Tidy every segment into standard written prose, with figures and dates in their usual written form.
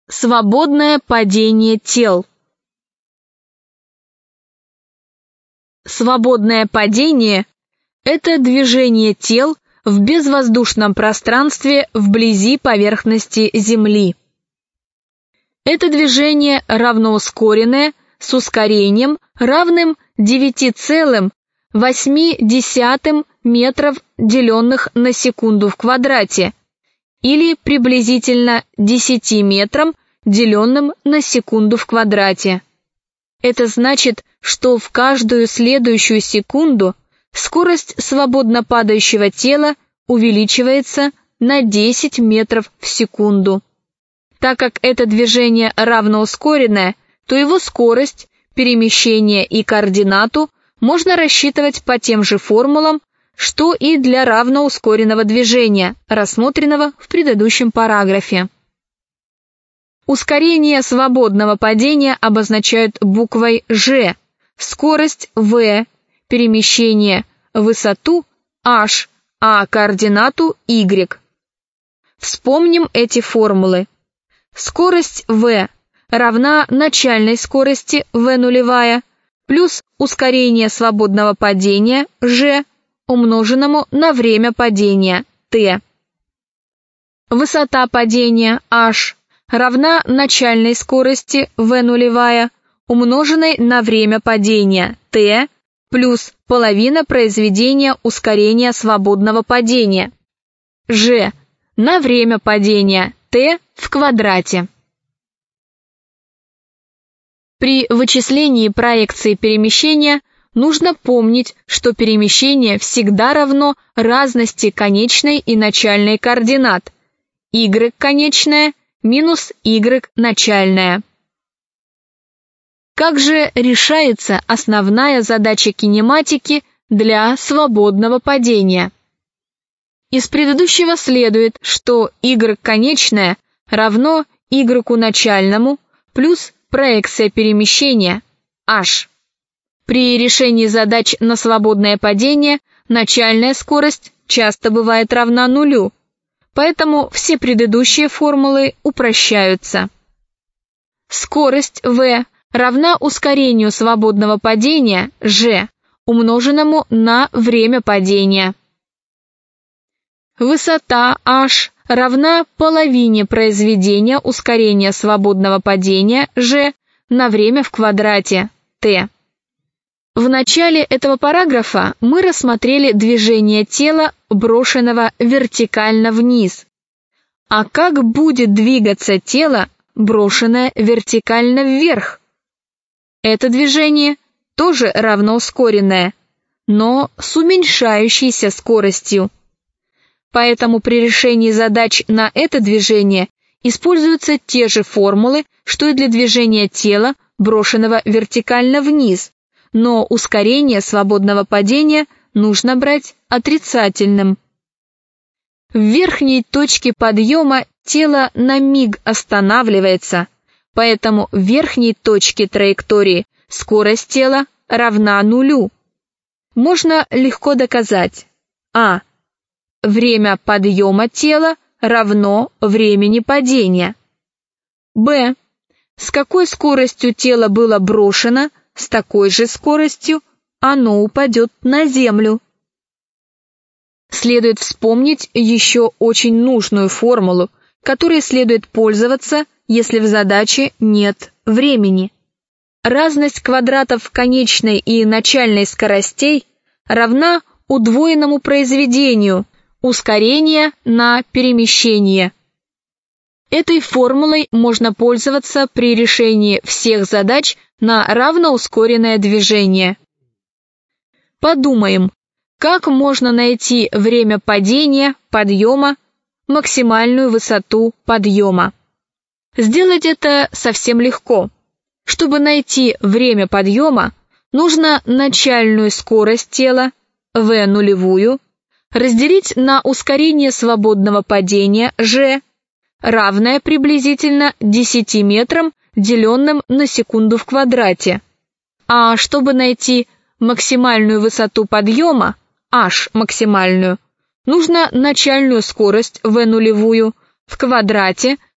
Свободное падение тел. Свободное падение – это движение тел в безвоздушном пространстве вблизи поверхности Земли. Это движение равноускоренное с ускорением, равным 9,8 метров, деленных на секунду в квадрате, или приблизительно 10 метрам, деленным на секунду в квадрате. Это значит, что в каждую следующую секунду скорость свободно падающего тела увеличивается на 10 метров в секунду. Так как это движение равноускоренное, то его скорость, перемещение и координату можно рассчитывать по тем же формулам, что и для равноускоренного движения, рассмотренного в предыдущем параграфе. Ускорение свободного падения обозначают буквой «G», скорость «v», перемещение, высоту «h», а координату «y». Вспомним эти формулы. Скорость «v» равна начальной скорости v0 плюс ускорение свободного падения «g», умноженному на время падения t. Высота падения h равна начальной скорости v0, умноженной на время падения t, плюс половина произведения ускорения свободного падения g на время падения t в квадрате. При вычислении проекции перемещения нужно помнить, что перемещение всегда равно разности конечной и начальной координат y конечная минус y начальная. Как же решается основная задача кинематики для свободного падения? Из предыдущего следует, что y конечная равно y начальному плюс проекция перемещения h. При решении задач на свободное падение начальная скорость часто бывает равна нулю, поэтому все предыдущие формулы упрощаются. Скорость v равна ускорению свободного падения g, умноженному на время падения. Высота h равна половине произведения ускорения свободного падения g на время в квадрате t. В начале этого параграфа мы рассмотрели движение тела, брошенного вертикально вниз. А как будет двигаться тело, брошенное вертикально вверх? Это движение тоже равноускоренное, но с уменьшающейся скоростью. Поэтому при решении задач на это движение используются те же формулы, что и для движения тела, брошенного вертикально вниз, но ускорение свободного падения нужно брать отрицательным. В верхней точке подъема тело на миг останавливается, поэтому в верхней точке траектории скорость тела равна нулю. Можно легко доказать: а. Время подъема тела равно времени падения. б. С какой скоростью тело было брошено, с такой же скоростью оно упадет на землю. Следует вспомнить еще очень нужную формулу, которой следует пользоваться, если в задаче нет времени. Разность квадратов конечной и начальной скоростей равна удвоенному произведению ускорения на перемещение. Этой формулой можно пользоваться при решении всех задач на равноускоренное движение. Подумаем, как можно найти время падения, подъема, максимальную высоту подъема. Сделать это совсем легко. Чтобы найти время подъема, нужно начальную скорость тела, v0, разделить на ускорение свободного падения, g, равное приблизительно 10 метрам, деленным на секунду в квадрате. А чтобы найти максимальную высоту подъема, h максимальную, нужно начальную скорость v0 в квадрате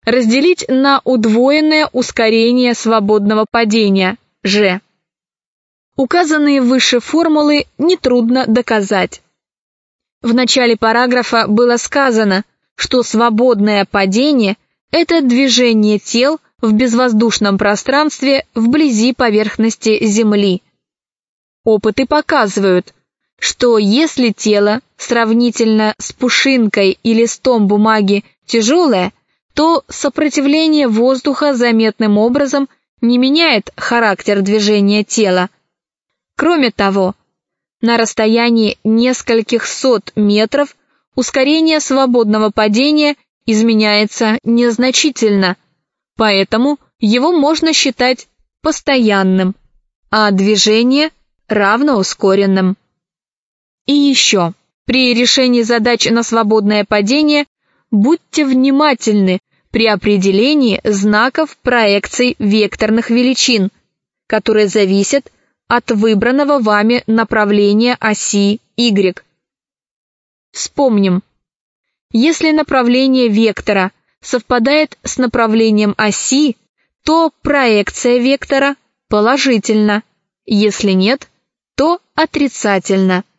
разделить на удвоенное ускорение свободного падения g. Указанные выше формулы нетрудно доказать. В начале параграфа было сказано, что свободное падение – это движение тел в безвоздушном пространстве вблизи поверхности Земли. Опыты показывают, что если тело сравнительно с пушинкой и листом бумаги тяжелое, то сопротивление воздуха заметным образом не меняет характер движения тела. Кроме того, на расстоянии нескольких сот метров ускорение свободного падения изменяется незначительно, поэтому его можно считать постоянным, а движение равноускоренным. И еще, при решении задач на свободное падение будьте внимательны при определении знаков проекций векторных величин, которые зависят от выбранного вами направления оси Y. Вспомним, если направление вектора совпадает с направлением оси, то проекция вектора положительна, если нет, то отрицательна.